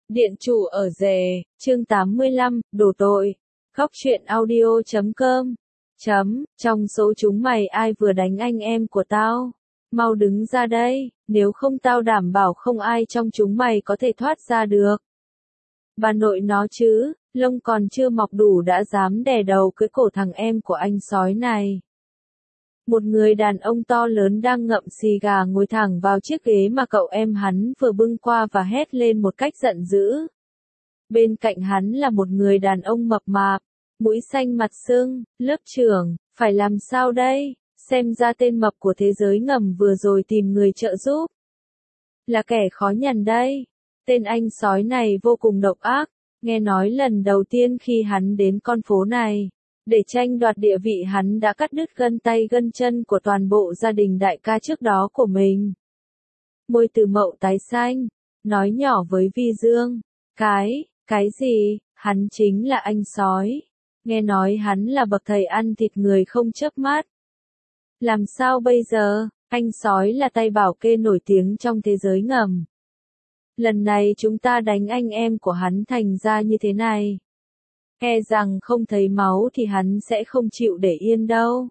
Điện chủ ở rể, chương 85, đổ tội. Khóc chuyện audio.com. Trong số chúng mày ai vừa đánh anh em của tao? Mau đứng ra đây, nếu không tao đảm bảo không ai trong chúng mày có thể thoát ra được. Bà nội nó chứ, lông còn chưa mọc đủ đã dám đè đầu cưỡi cổ thằng em của anh sói này. Một người đàn ông to lớn đang ngậm xì gà ngồi thẳng vào chiếc ghế mà cậu em hắn vừa bưng qua và hét lên một cách giận dữ. Bên cạnh hắn là một người đàn ông mập mạp, mũi xanh mặt sưng. Lớp trưởng, phải làm sao đây? Xem ra tên mập của thế giới ngầm vừa rồi tìm người trợ giúp. Là kẻ khó nhằn đây. Tên anh sói này vô cùng độc ác, nghe nói lần đầu tiên khi hắn đến con phố này. Để tranh đoạt địa vị hắn đã cắt đứt gân tay gân chân của toàn bộ gia đình đại ca trước đó của mình. Môi Từ Mậu tái xanh, nói nhỏ với Vi Dương. Cái gì? Hắn chính là anh sói. Nghe nói hắn là bậc thầy ăn thịt người không chớp mắt. Làm sao bây giờ? Anh sói là tay bảo kê nổi tiếng trong thế giới ngầm. Lần này chúng ta đánh anh em của hắn thành ra như thế này. E rằng không thấy máu thì hắn sẽ không chịu để yên đâu.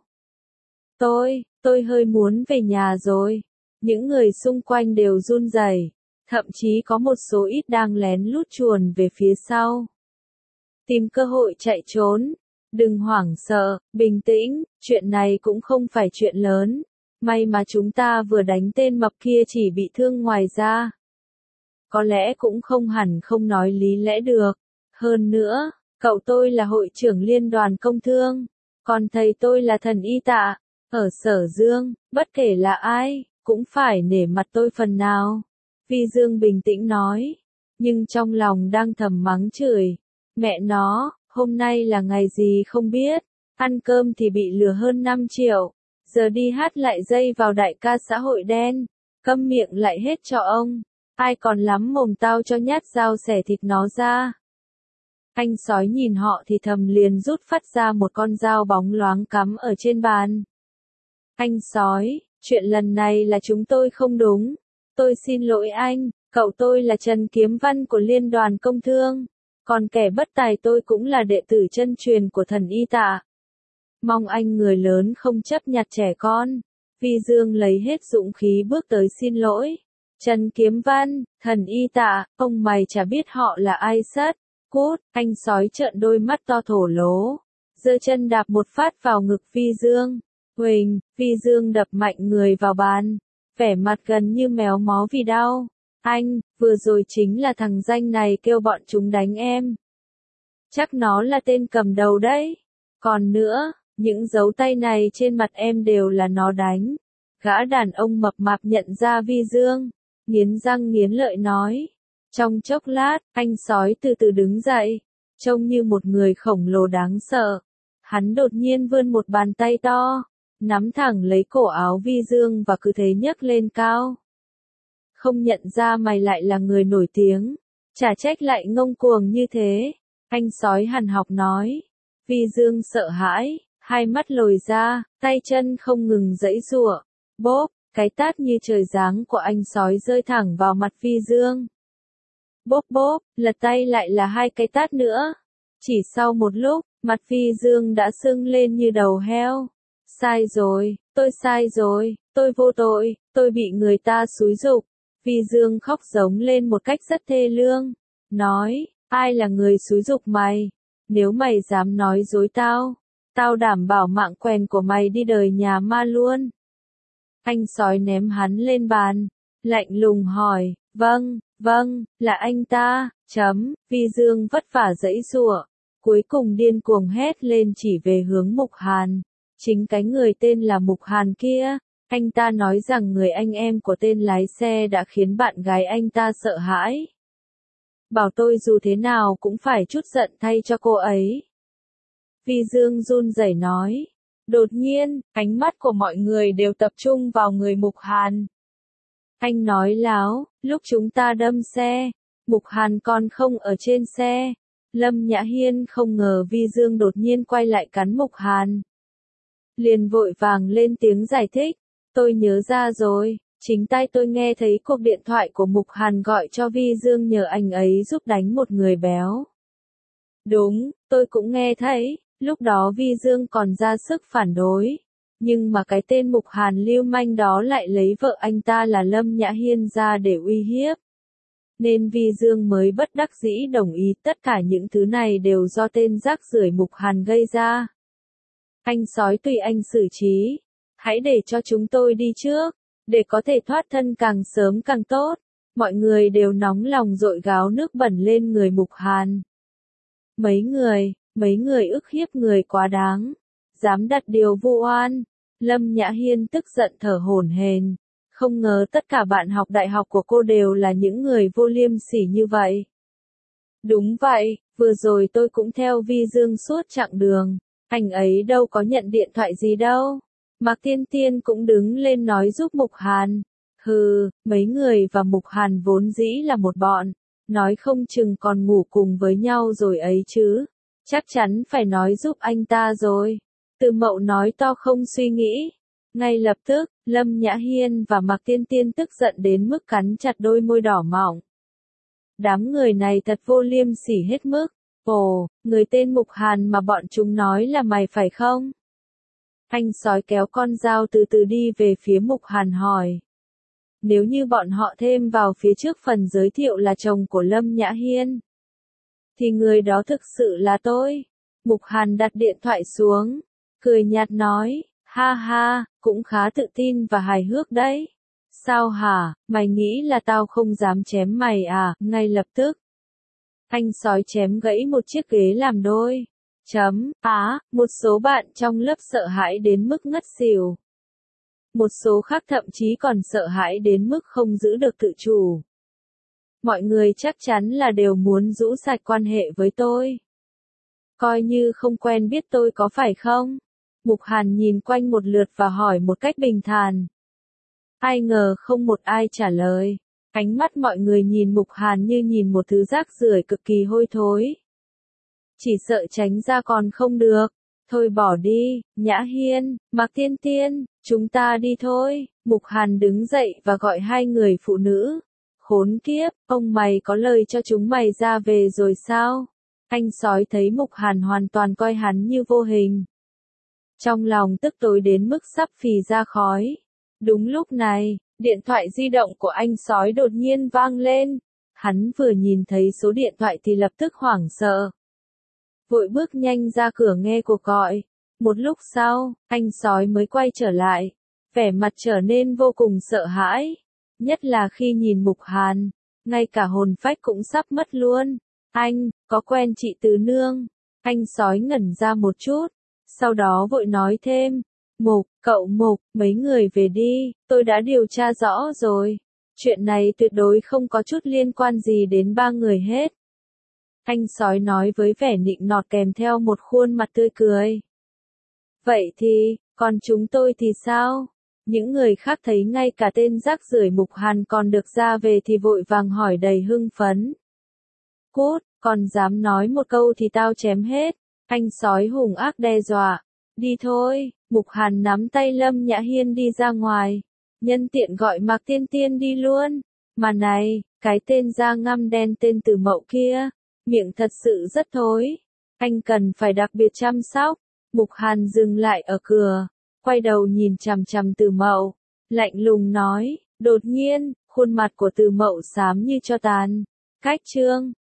Tôi hơi muốn về nhà rồi. Những người xung quanh đều run rẩy, thậm chí có một số ít đang lén lút chuồn về phía sau. Tìm cơ hội chạy trốn. Đừng hoảng sợ, bình tĩnh, chuyện này cũng không phải chuyện lớn. May mà chúng ta vừa đánh tên mập kia chỉ bị thương ngoài da. Có lẽ cũng không hẳn không nói lý lẽ được. Hơn nữa, cậu tôi là hội trưởng liên đoàn công thương, còn thầy tôi là thần y tạ, ở Sở Dương, bất kể là ai, cũng phải nể mặt tôi phần nào. Vi Dương bình tĩnh nói, nhưng trong lòng đang thầm mắng chửi. Mẹ nó, hôm nay là ngày gì không biết, ăn cơm thì bị lừa hơn 5 triệu, giờ đi hát lại dây vào đại ca xã hội đen, câm miệng lại hết cho ông, ai còn lắm mồm tao cho nhát dao xẻ thịt nó ra. Anh sói nhìn họ thì thầm liền rút phát ra một con dao bóng loáng cắm ở trên bàn. Anh sói, chuyện lần này là chúng tôi không đúng. Tôi xin lỗi anh, cậu tôi là Trần Kiếm Văn của Liên đoàn Công Thương. Còn kẻ bất tài tôi cũng là đệ tử chân truyền của thần y tạ. Mong anh người lớn không chấp nhặt trẻ con. Vi Dương lấy hết dũng khí bước tới xin lỗi. Trần Kiếm Văn, thần y tạ, ông mày chả biết họ là ai sất. Cút, anh sói trợn đôi mắt to thổ lố. Giơ chân đạp một phát vào ngực Vi Dương. Huỳnh, Vi Dương đập mạnh người vào bàn. Vẻ mặt gần như méo mó vì đau. Anh, vừa rồi chính là thằng danh này kêu bọn chúng đánh em. Chắc nó là tên cầm đầu đấy. Còn nữa, những dấu tay này trên mặt em đều là nó đánh. Gã đàn ông mập mạp nhận ra Vi Dương. Nghiến răng nghiến lợi nói. Trong chốc lát, anh sói từ từ đứng dậy, trông như một người khổng lồ đáng sợ. Hắn đột nhiên vươn một bàn tay to, nắm thẳng lấy cổ áo Vi Dương và cứ thế nhấc lên cao. Không nhận ra mày lại là người nổi tiếng, chả trách lại ngông cuồng như thế. Anh sói hằn học nói. Vi Dương sợ hãi, hai mắt lồi ra, tay chân không ngừng giãy giụa. Bốp, cái tát như trời giáng của anh sói rơi thẳng vào mặt Vi Dương. Bốp bốp, lật tay lại là hai cái tát nữa. Chỉ sau một lúc, mặt Vi Dương đã sưng lên như đầu heo. Sai rồi, tôi sai rồi, tôi vô tội, tôi bị người ta xúi giục. Vi Dương khóc giống lên một cách rất thê lương. Nói, ai là người xúi giục mày? Nếu mày dám nói dối tao đảm bảo mạng quèn của mày đi đời nhà ma luôn. Anh sói ném hắn lên bàn, lạnh lùng hỏi, vâng, là anh ta, Vi Dương vất vả giãy giụa, cuối cùng điên cuồng hét lên chỉ về hướng Mục Hàn. Chính cái người tên là Mục Hàn kia, anh ta nói rằng người anh em của tên lái xe đã khiến bạn gái anh ta sợ hãi. Bảo tôi dù thế nào cũng phải trút giận thay cho cô ấy. Vi Dương run rẩy nói. Đột nhiên, ánh mắt của mọi người đều tập trung vào người Mục Hàn. Anh nói láo, lúc chúng ta đâm xe, Mục Hàn còn không ở trên xe. Lâm Nhã Hiên không ngờ Vi Dương đột nhiên quay lại cắn Mục Hàn. Liền vội vàng lên tiếng giải thích. Tôi nhớ ra rồi, Chính tai tôi nghe thấy cuộc điện thoại của Mục Hàn gọi cho Vi Dương nhờ anh ấy giúp đánh một người béo. Đúng, tôi cũng nghe thấy, lúc đó Vi Dương còn ra sức phản đối. Nhưng mà cái tên Mục Hàn lưu manh đó lại lấy vợ anh ta là Lâm Nhã Hiên ra để uy hiếp. Nên Vi Dương mới bất đắc dĩ đồng ý, tất cả những thứ này đều do tên rác rưởi Mục Hàn gây ra. Anh sói tùy anh xử trí. Hãy để cho chúng tôi đi trước, để có thể thoát thân càng sớm càng tốt. Mọi người đều nóng lòng dội gáo nước bẩn lên người Mục Hàn. Mấy người ức hiếp người quá đáng. Dám đặt điều vu oan. Lâm Nhã Hiên tức giận thở hổn hển. Không ngờ tất cả bạn học đại học của cô đều là những người vô liêm sỉ như vậy. Đúng vậy, vừa rồi tôi cũng theo Vi Dương suốt chặng đường. Anh ấy đâu có nhận điện thoại gì đâu. Mạc Tiên Tiên cũng đứng lên nói giúp Mục Hàn. Hừ, mấy người và Mục Hàn vốn dĩ là một bọn. Nói không chừng còn ngủ cùng với nhau rồi ấy chứ. Chắc chắn phải nói giúp anh ta rồi. Từ Mậu nói to không suy nghĩ. Ngay lập tức, Lâm Nhã Hiên và Mạc Tiên Tiên tức giận đến mức cắn chặt đôi môi đỏ mọng. Đám người này thật vô liêm sỉ hết mức. Ồ, người tên Mục Hàn mà bọn chúng nói là mày phải không? Anh sói kéo con dao từ từ đi về phía Mục Hàn hỏi. Nếu như bọn họ thêm vào phía trước phần giới thiệu là chồng của Lâm Nhã Hiên, thì người đó thực sự là tôi. Mục Hàn đặt điện thoại xuống, cười nhạt nói, ha ha, cũng khá tự tin và hài hước đấy. Sao hả, mày nghĩ là tao không dám chém mày à? Ngay lập tức, anh sói chém gãy một chiếc ghế làm đôi. Một số bạn trong lớp sợ hãi đến mức ngất xỉu. Một số khác thậm chí còn sợ hãi đến mức không giữ được tự chủ. Mọi người chắc chắn là đều muốn rũ sạch quan hệ với tôi. Coi như không quen biết tôi có phải không? Mục Hàn nhìn quanh một lượt và hỏi một cách bình thản. Ai ngờ không một ai trả lời. Ánh mắt mọi người nhìn Mục Hàn như nhìn một thứ rác rưởi cực kỳ hôi thối. Chỉ sợ tránh ra còn không được. Thôi bỏ đi, Nhã Hiên, Mạc Tiên Tiên, chúng ta đi thôi. Mục Hàn đứng dậy và gọi hai người phụ nữ. Khốn kiếp, ông mày có lời cho chúng mày ra về rồi sao? Anh sói thấy Mục Hàn hoàn toàn coi hắn như vô hình. Trong lòng tức tối đến mức sắp phì ra khói. Đúng lúc này, điện thoại di động của anh sói đột nhiên vang lên. Hắn vừa nhìn thấy số điện thoại thì lập tức hoảng sợ. Vội bước nhanh ra cửa nghe cuộc gọi. Một lúc sau, anh sói mới quay trở lại. Vẻ mặt trở nên vô cùng sợ hãi. Nhất là khi nhìn Mục Hàn. Ngay cả hồn phách cũng sắp mất luôn. Anh, có quen chị Từ Nương? Anh sói ngẩn ra một chút. Sau đó vội nói thêm. Cậu Mục, mấy người về đi, tôi đã điều tra rõ rồi. Chuyện này tuyệt đối không có chút liên quan gì đến ba người hết. Anh sói nói với vẻ nịnh nọt kèm theo một khuôn mặt tươi cười. Vậy thì, còn chúng tôi thì sao? Những người khác thấy ngay cả tên rác rưởi Mục Hàn còn được ra về thì vội vàng hỏi đầy hưng phấn. Cút, còn dám nói một câu thì tao chém hết. Anh sói hung ác đe dọa. Đi thôi, Mục Hàn nắm tay Lâm Nhã Hiên đi ra ngoài. Nhân tiện gọi Mạc Tiên Tiên đi luôn. Mà này, cái tên da ngăm đen tên Từ Mậu kia, miệng thật sự rất thối. Anh cần phải đặc biệt chăm sóc. Mục Hàn dừng lại ở cửa, quay đầu nhìn chằm chằm Từ Mậu, lạnh lùng nói. Đột nhiên, khuôn mặt của Từ Mậu xám như tro tàn. Cách chương